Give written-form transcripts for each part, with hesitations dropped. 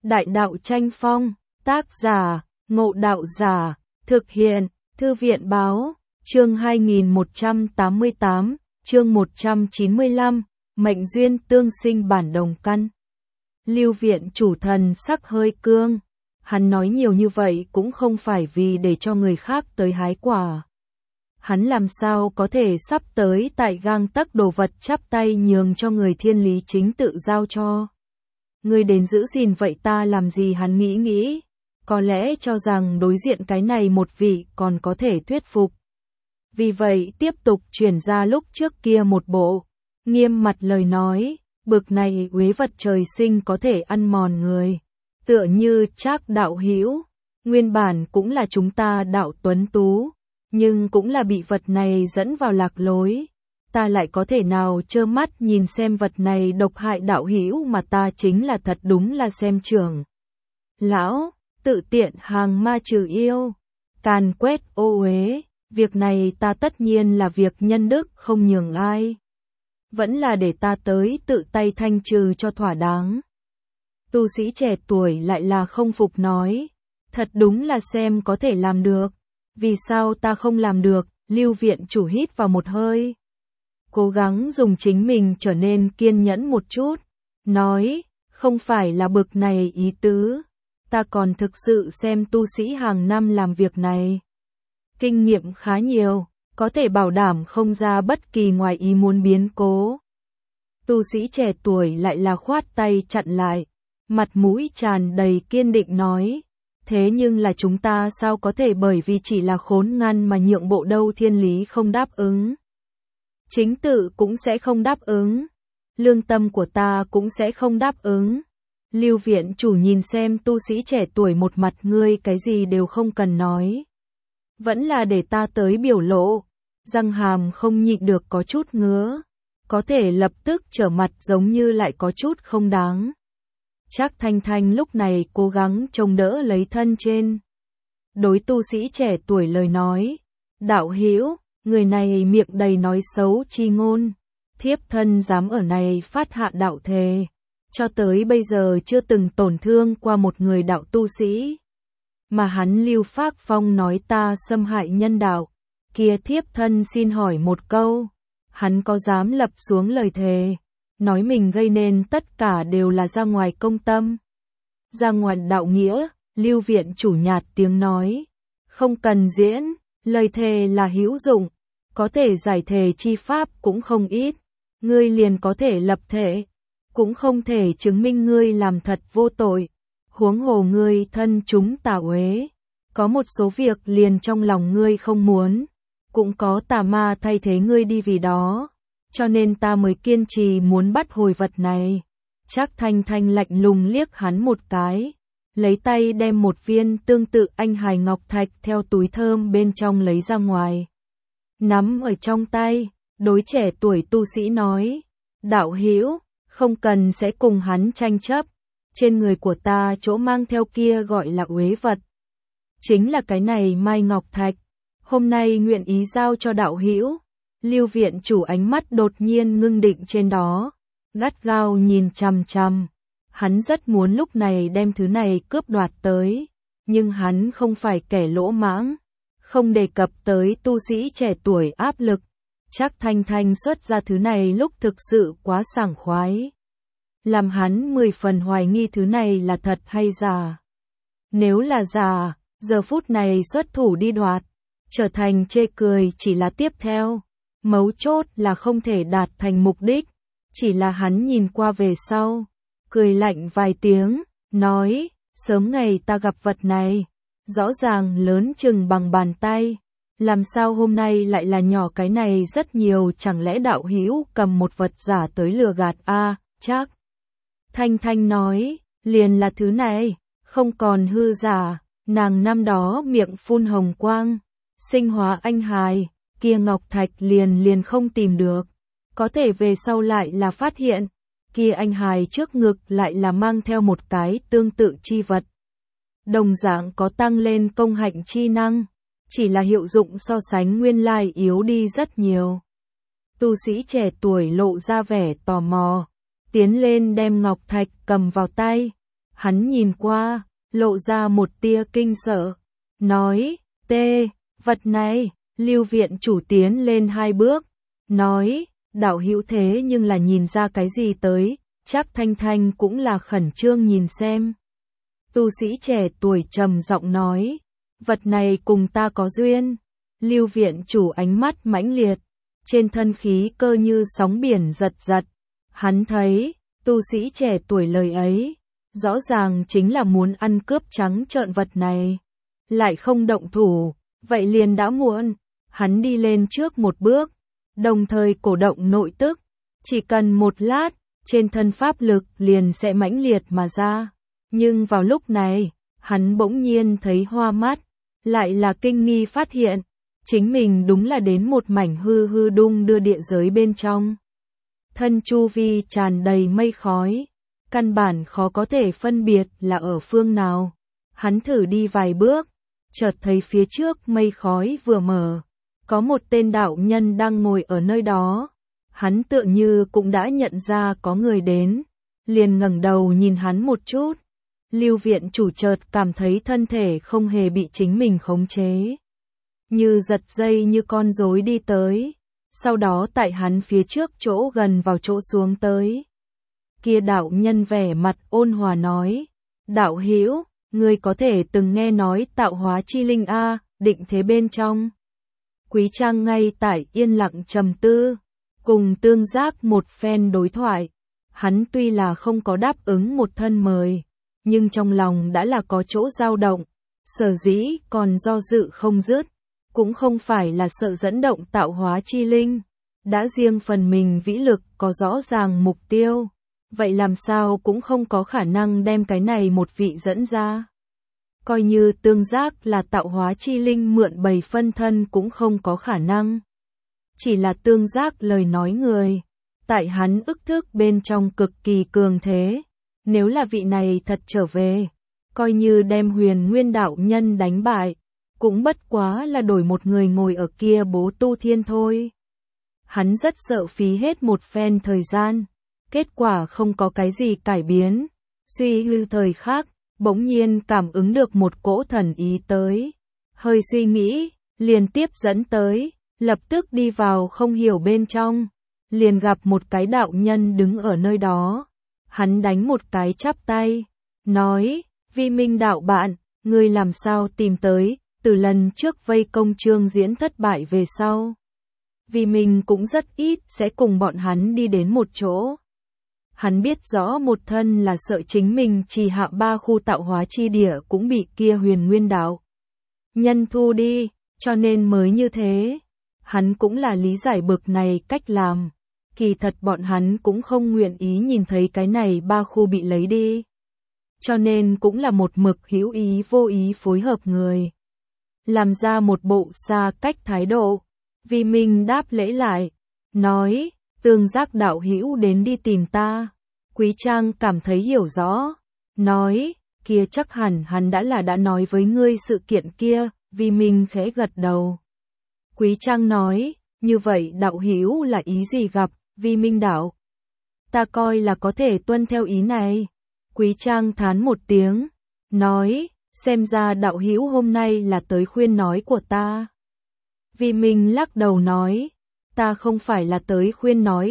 Đại đạo tranh phong, tác giả, Ngộ Đạo Giả, thực hiện, Thư viện báo, chương 2188, chương 195, mệnh duyên tương sinh bản đồng căn. Lưu viện chủ thần sắc hơi cương, hắn nói nhiều như vậy cũng không phải vì để cho người khác tới hái quả. Hắn làm sao có thể sắp tới tại gang tấc đồ vật chắp tay nhường cho người thiên lý chính tự giao cho. Ngươi đến giữ gìn vậy ta làm gì, hắn nghĩ, có lẽ cho rằng đối diện cái này một vị còn có thể thuyết phục. Vì vậy tiếp tục chuyển ra lúc trước kia một bộ, nghiêm mặt lời nói, bực này uế vật trời sinh có thể ăn mòn người. Tựa như Trác đạo hữu, nguyên bản cũng là chúng ta đạo tuấn tú, nhưng cũng là bị vật này dẫn vào lạc lối. Ta lại có thể nào trơ mắt nhìn xem vật này độc hại đạo hữu, mà ta chính là thật đúng là xem trưởng lão, tự tiện hàng ma trừ yêu, càn quét ô uế, việc này ta tất nhiên là việc nhân đức không nhường ai. Vẫn là để ta tới tự tay thanh trừ cho thỏa đáng. Tu sĩ trẻ tuổi lại là không phục nói, thật đúng là xem có thể làm được, vì sao ta không làm được? Lưu viện chủ hít vào một hơi, cố gắng dùng chính mình trở nên kiên nhẫn một chút, nói, không phải là bực này ý tứ, ta còn thực sự xem tu sĩ hàng năm làm việc này. Kinh nghiệm khá nhiều, có thể bảo đảm không ra bất kỳ ngoài ý muốn biến cố. Tu sĩ trẻ tuổi lại là khoát tay chặn lại, mặt mũi tràn đầy kiên định nói, thế nhưng là chúng ta sao có thể bởi vì chỉ là khốn ngăn mà nhượng bộ đâu, thiên lý không đáp ứng. Chính tự cũng sẽ không đáp ứng, lương tâm của ta cũng sẽ không đáp ứng. Lưu viện chủ nhìn xem tu sĩ trẻ tuổi một mặt, ngươi cái gì đều không cần nói, vẫn là để ta tới biểu lộ. Răng hàm không nhịn được có chút ngứa, có thể lập tức trở mặt giống như lại có chút không đáng. Trác Thanh Thanh lúc này cố gắng chống đỡ lấy thân trên. Đối tu sĩ trẻ tuổi lời nói, đạo hữu, người này miệng đầy nói xấu chi ngôn, thiếp thân dám ở này phát hạ đạo thề, cho tới bây giờ chưa từng tổn thương qua một người đạo tu sĩ. Mà hắn Lưu Phác Phong nói ta xâm hại nhân đạo, kia thiếp thân xin hỏi một câu, hắn có dám lập xuống lời thề, nói mình gây nên tất cả đều là ra ngoài công tâm, ra ngoài đạo nghĩa? Lưu viện chủ nhạt tiếng nói, không cần diễn, lời thề là hữu dụng, có thể giải thề chi pháp cũng không ít, ngươi liền có thể lập thể, cũng không thể chứng minh ngươi làm thật vô tội, huống hồ ngươi thân chúng tà uế, có một số việc liền trong lòng ngươi không muốn, cũng có tà ma thay thế ngươi đi vì đó, cho nên ta mới kiên trì muốn bắt hồi vật này. Trác Thanh Thanh lạnh lùng liếc hắn một cái, lấy tay đem một viên tương tự anh hài ngọc thạch theo túi thơm bên trong lấy ra ngoài, nắm ở trong tay, đối trẻ tuổi tu sĩ nói, đạo hữu, không cần sẽ cùng hắn tranh chấp, trên người của ta chỗ mang theo kia gọi là uế vật, chính là cái này mai ngọc thạch, hôm nay nguyện ý giao cho đạo hữu. Lưu viện chủ ánh mắt đột nhiên ngưng định trên đó, gắt gao nhìn chằm chằm. Hắn rất muốn lúc này đem thứ này cướp đoạt tới, nhưng hắn không phải kẻ lỗ mãng, không đề cập tới tu sĩ trẻ tuổi áp lực. Trác Thanh Thanh xuất ra thứ này lúc thực sự quá sảng khoái, làm hắn 10 phần hoài nghi thứ này là thật hay giả. Nếu là giả, giờ phút này xuất thủ đi đoạt, trở thành chê cười chỉ là tiếp theo. Mấu chốt là không thể đạt thành mục đích, chỉ là hắn nhìn qua về sau, cười lạnh vài tiếng, nói, sớm ngày ta gặp vật này, rõ ràng lớn chừng bằng bàn tay, làm sao hôm nay lại là nhỏ cái này rất nhiều, chẳng lẽ đạo hữu cầm một vật giả tới lừa gạt a? Trác Thanh Thanh nói, liền là thứ này, không còn hư giả, nàng năm đó miệng phun hồng quang, sinh hóa anh hài. Kia ngọc thạch liền không tìm được, có thể về sau lại là phát hiện, kia anh hài trước ngực lại là mang theo một cái tương tự chi vật. Đồng dạng có tăng lên công hạnh chi năng, chỉ là hiệu dụng so sánh nguyên lai yếu đi rất nhiều. Tu sĩ trẻ tuổi lộ ra vẻ tò mò, tiến lên đem ngọc thạch cầm vào tay, Hắn nhìn qua, lộ ra một tia kinh sợ, nói, vật này, Lưu viện chủ tiến lên 2 bước, nói, đạo hữu thế nhưng là nhìn ra cái gì tới, chắc Thanh Thanh cũng là khẩn trương nhìn xem. Tu sĩ trẻ tuổi trầm giọng nói, vật này cùng ta có duyên. Lưu viện chủ ánh mắt mãnh liệt, trên thân khí cơ như sóng biển giật giật. Hắn thấy, tu sĩ trẻ tuổi lời ấy, rõ ràng chính là muốn ăn cướp trắng trợn vật này. Lại không động thủ, vậy liền đã muộn. Hắn đi lên trước một bước, đồng thời cổ động nội tức. Chỉ cần một lát, trên thân pháp lực liền sẽ mãnh liệt mà ra. Nhưng vào lúc này, hắn bỗng nhiên thấy hoa mắt, lại là kinh nghi phát hiện, chính mình đúng là đến một mảnh hư hư đung đưa địa giới bên trong. Thân chu vi tràn đầy mây khói, căn bản khó có thể phân biệt là ở phương nào. Hắn thử đi vài bước, chợt thấy phía trước mây khói vừa mở, có một tên đạo nhân đang ngồi ở nơi đó. Hắn tựa như cũng đã nhận ra có người đến, liền ngẩng đầu nhìn hắn một chút. Lưu viện chủ chợt cảm thấy thân thể không hề bị chính mình khống chế, như giật dây như con rối đi tới, sau đó tại hắn phía trước chỗ gần vào chỗ xuống tới. Kia đạo nhân vẻ mặt ôn hòa nói, đạo hữu, ngươi có thể từng nghe nói tạo hóa chi linh a, định thế bên trong. Quý Trang ngay tại yên lặng trầm tư, cùng Tương Giác một phen đối thoại. Hắn tuy là không có đáp ứng một thân mời, nhưng trong lòng đã là có chỗ dao động, sở dĩ còn do dự không dứt, cũng không phải là sợ dẫn động tạo hóa chi linh, đã riêng phần mình vĩ lực có rõ ràng mục tiêu, vậy làm sao cũng không có khả năng đem cái này một vị dẫn ra. Coi như Tương Giác là tạo hóa chi linh mượn bầy phân thân cũng không có khả năng. Chỉ là Tương Giác lời nói người, tại hắn ức thức bên trong cực kỳ cường thế. Nếu là vị này thật trở về, coi như đem Huyền Nguyên đạo nhân đánh bại, cũng bất quá là đổi một người ngồi ở kia bố tu thiên thôi. Hắn rất sợ phí hết một phen thời gian, kết quả không có cái gì cải biến. Suy tư thời khắc, bỗng nhiên cảm ứng được một cỗ thần ý tới. Hơi suy nghĩ, liền tiếp dẫn tới, lập tức đi vào không hiểu bên trong, liền gặp một cái đạo nhân đứng ở nơi đó. Hắn đánh một cái chắp tay, nói, Vi Minh đạo bạn, ngươi làm sao tìm tới, từ lần trước vây công Trương Diễn thất bại về sau. Vì mình cũng rất ít sẽ cùng bọn hắn đi đến một chỗ. Hắn biết rõ một thân là sợ chính mình trì hạ 3 khu tạo hóa chi địa cũng bị kia Huyền Nguyên đạo nhân thu đi, cho nên mới như thế. Hắn cũng là lý giải bực này cách làm. Kỳ thật bọn hắn cũng không nguyện ý nhìn thấy cái này 3 khu bị lấy đi. Cho nên cũng là một mực hữu ý vô ý phối hợp người. Làm ra một bộ xa cách thái độ. Vì mình đáp lễ lại, nói, Tương Giác đạo hữu đến đi tìm ta. Quý Trang cảm thấy hiểu rõ, nói, kia chắc hẳn hắn đã nói với ngươi sự kiện kia. Vì mình khẽ gật đầu. Quý Trang nói, như vậy đạo hữu là ý gì gặp? Vi Minh đạo, ta coi là có thể tuân theo ý này. Quý Trang thán một tiếng, nói, xem ra đạo hữu hôm nay là tới khuyên nói của ta. Vi Minh lắc đầu nói, ta không phải là tới khuyên nói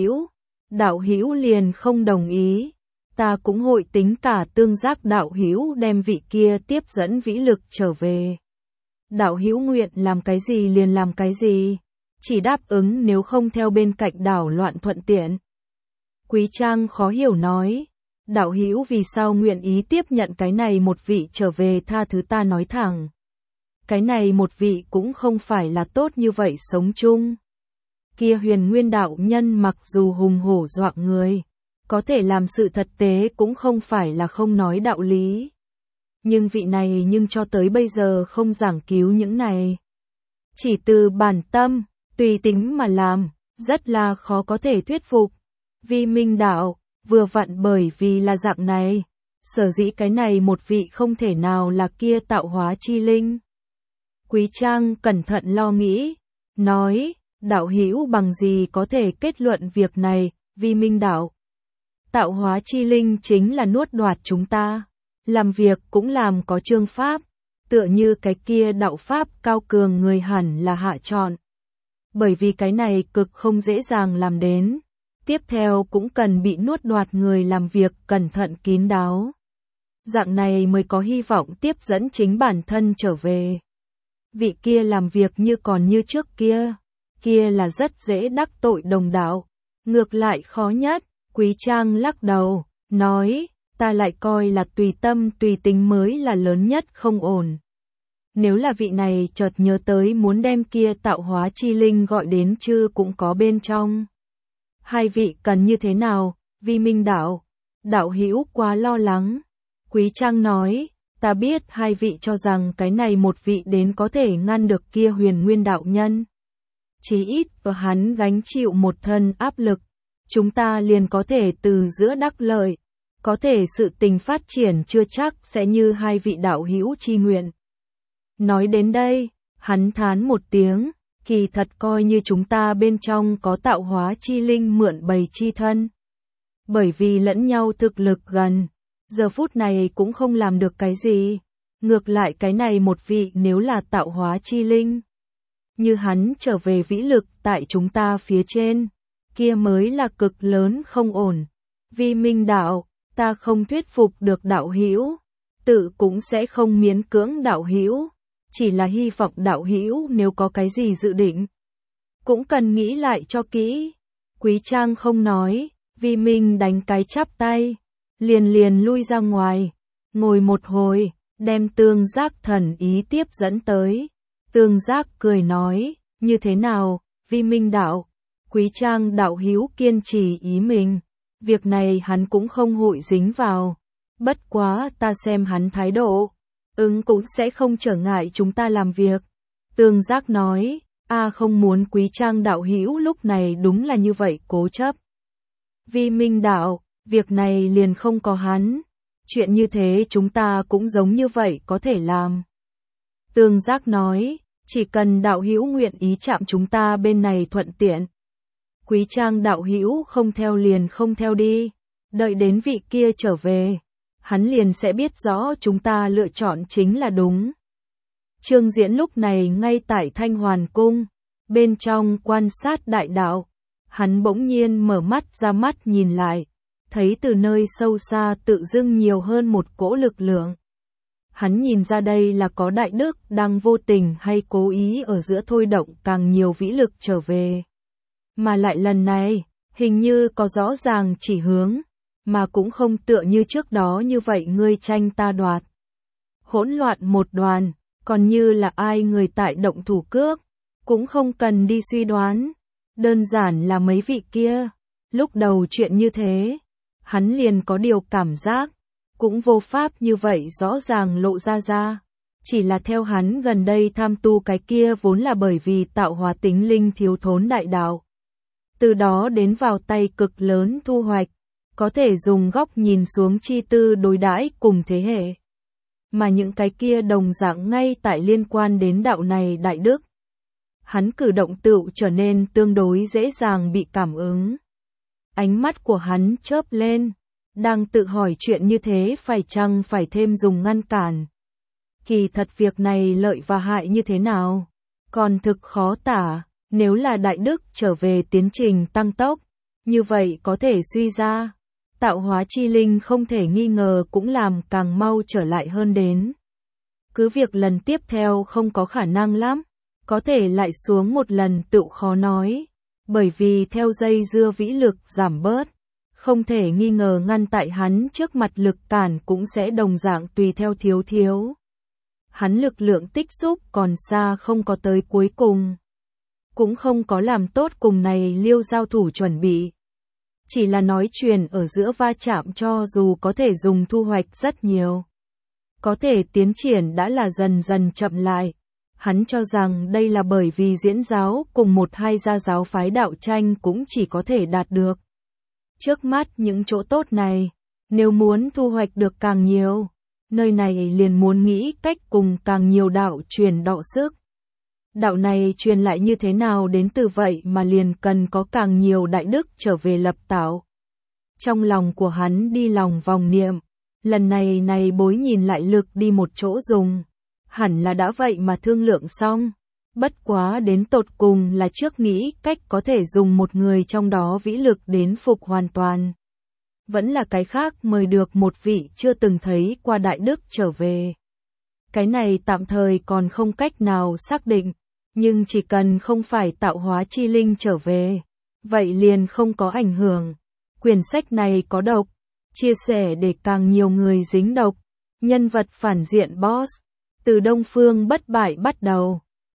đạo hữu liền không đồng ý. Ta cũng hội tính cả Tương Giác đạo hữu đem vị kia tiếp dẫn vĩ lực trở về. Đạo hữu nguyện làm cái gì liền làm cái gì. Chỉ đáp ứng nếu không theo bên cạnh đảo loạn thuận tiện. Quý Trang khó hiểu nói, đạo hữu vì sao nguyện ý tiếp nhận cái này một vị trở về, tha thứ ta nói thẳng. Cái này một vị cũng không phải là tốt như vậy sống chung. Kia Huyền Nguyên đạo nhân mặc dù hùng hổ dọa người, có thể làm sự thật tế cũng không phải là không nói đạo lý. Nhưng vị này nhưng cho tới bây giờ không giảng cứu những này. Chỉ từ bản tâm, tùy tính mà làm, rất là khó có thể thuyết phục. Vi Minh đạo, vừa vặn bởi vì là dạng này, sở dĩ cái này một vị không thể nào là kia tạo hóa chi linh. Quý Trang cẩn thận lo nghĩ, nói, đạo hữu bằng gì có thể kết luận việc này, Vi Minh đạo. Tạo hóa chi linh chính là nuốt đoạt chúng ta. Làm việc cũng làm có chương pháp, tựa như cái kia đạo pháp cao cường người hẳn là hạ chọn. Bởi vì cái này cực không dễ dàng làm đến. Tiếp theo cũng cần bị nuốt đoạt người làm việc cẩn thận kín đáo. Dạng này mới có hy vọng tiếp dẫn chính bản thân trở về. Vị kia làm việc như còn như trước kia là rất dễ đắc tội đồng đạo. Ngược lại khó nhất, Quý Trang lắc đầu, nói, ta lại coi là tùy tâm tùy tính mới là lớn nhất không ổn. Nếu là vị này chợt nhớ tới muốn đem kia tạo hóa chi linh gọi đến chứ cũng có bên trong. Hai vị cần như thế nào, Vi Minh đạo hữu quá lo lắng. Quý Trang nói, ta biết hai vị cho rằng cái này một vị đến có thể ngăn được kia Huyền Nguyên đạo nhân. Chí ít và hắn gánh chịu một thân áp lực, chúng ta liền có thể từ giữa đắc lợi, có thể sự tình phát triển chưa chắc sẽ như hai vị đạo hữu chi nguyện. Nói đến đây, hắn thán một tiếng, kỳ thật coi như chúng ta bên trong có tạo hóa chi linh mượn bày chi thân. Bởi vì lẫn nhau thực lực gần, giờ phút này cũng không làm được cái gì. Ngược lại cái này một vị nếu là tạo hóa chi linh, như hắn trở về vĩ lực tại chúng ta phía trên, kia mới là cực lớn không ổn. Vi Minh đạo, ta không thuyết phục được đạo hữu, tự cũng sẽ không miễn cưỡng đạo hữu, chỉ là hy vọng đạo hữu nếu có cái gì dự định, cũng cần nghĩ lại cho kỹ. Quý Trang không nói, Vi Minh đánh cái chắp tay, liền lui ra ngoài, ngồi một hồi, đem Tương Giác thần ý tiếp dẫn tới. Tương Giác cười nói, như thế nào, Vi Minh đạo, Quý Trang đạo hữu kiên trì ý mình, việc này hắn cũng không hội dính vào, bất quá ta xem hắn thái độ, cũng sẽ không trở ngại chúng ta làm việc. Tương Giác nói, không muốn Quý Trang đạo hữu lúc này đúng là như vậy cố chấp. Vi Minh đạo, việc này liền không có hắn, chuyện như thế chúng ta cũng giống như vậy có thể làm. Tương Giác nói, chỉ cần đạo hữu nguyện ý chạm chúng ta bên này thuận tiện. Quý Trang đạo hữu không theo liền không theo đi, đợi đến vị kia trở về, hắn liền sẽ biết rõ chúng ta lựa chọn chính là đúng. Trương Diễn lúc này ngay tại Thanh Hoàn Cung, bên trong quan sát đại đạo, hắn bỗng nhiên mở mắt ra mắt nhìn lại, thấy từ nơi sâu xa tự dưng nhiều hơn một cỗ lực lượng. Hắn nhìn ra đây là có đại đức đang vô tình hay cố ý ở giữa thôi động càng nhiều vĩ lực trở về. Mà lại lần này, hình như có rõ ràng chỉ hướng, mà cũng không tựa như trước đó như vậy ngươi tranh ta đoạt. Hỗn loạn một đoàn, còn như là ai người tại động thủ cước, cũng không cần đi suy đoán. Đơn giản là mấy vị kia, lúc đầu chuyện như thế, hắn liền có điều cảm giác, cũng vô pháp như vậy rõ ràng lộ ra. Chỉ là theo hắn gần đây tham tu cái kia vốn là bởi vì tạo hóa tính linh thiếu thốn đại đạo. Từ đó đến vào tay cực lớn thu hoạch, có thể dùng góc nhìn xuống chi tư đối đãi cùng thế hệ. Mà những cái kia đồng dạng ngay tại liên quan đến đạo này đại đức. Hắn cử động tựu trở nên tương đối dễ dàng bị cảm ứng. Ánh mắt của hắn chớp lên, đang tự hỏi chuyện như thế phải chăng phải thêm dùng ngăn cản. Kỳ thật việc này lợi và hại như thế nào, còn thực khó tả. Nếu là đại đức trở về tiến trình tăng tốc, như vậy có thể suy ra, tạo hóa chi linh không thể nghi ngờ cũng làm càng mau trở lại hơn đến. Cứ việc lần tiếp theo không có khả năng lắm, có thể lại xuống một lần tự khó nói, bởi vì theo dây dưa vĩ lực giảm bớt, không thể nghi ngờ ngăn tại hắn trước mặt lực cản cũng sẽ đồng dạng tùy theo thiếu. Hắn lực lượng tích xúc còn xa không có tới cuối cùng. Cũng không có làm tốt cùng này liêu giao thủ chuẩn bị. Chỉ là nói chuyện ở giữa va chạm cho dù có thể dùng thu hoạch rất nhiều. Có thể tiến triển đã là dần dần chậm lại. Hắn cho rằng đây là bởi vì diễn giáo cùng một hai gia giáo phái đạo tranh cũng chỉ có thể đạt được. Trước mắt những chỗ tốt này, nếu muốn thu hoạch được càng nhiều, nơi này liền muốn nghĩ cách cùng càng nhiều đạo truyền đọ sức. Đạo này truyền lại như thế nào đến từ vậy mà liền cần có càng nhiều đại đức trở về lập tạo. Trong lòng của hắn đi lòng vòng niệm, lần này bối nhìn lại lực đi một chỗ dùng. Hẳn là đã vậy mà thương lượng xong. Bất quá đến tột cùng là trước nghĩ cách có thể dùng một người trong đó vĩ lực đến phục hoàn toàn. Vẫn là cái khác mời được một vị chưa từng thấy qua Đại Đức trở về. Cái này tạm thời còn không cách nào xác định, nhưng chỉ cần không phải tạo hóa chi linh trở về, vậy liền không có ảnh hưởng. Quyển sách này có độc, chia sẻ để càng nhiều người dính độc. Nhân vật phản diện boss, từ Đông Phương bất bại bắt đầu.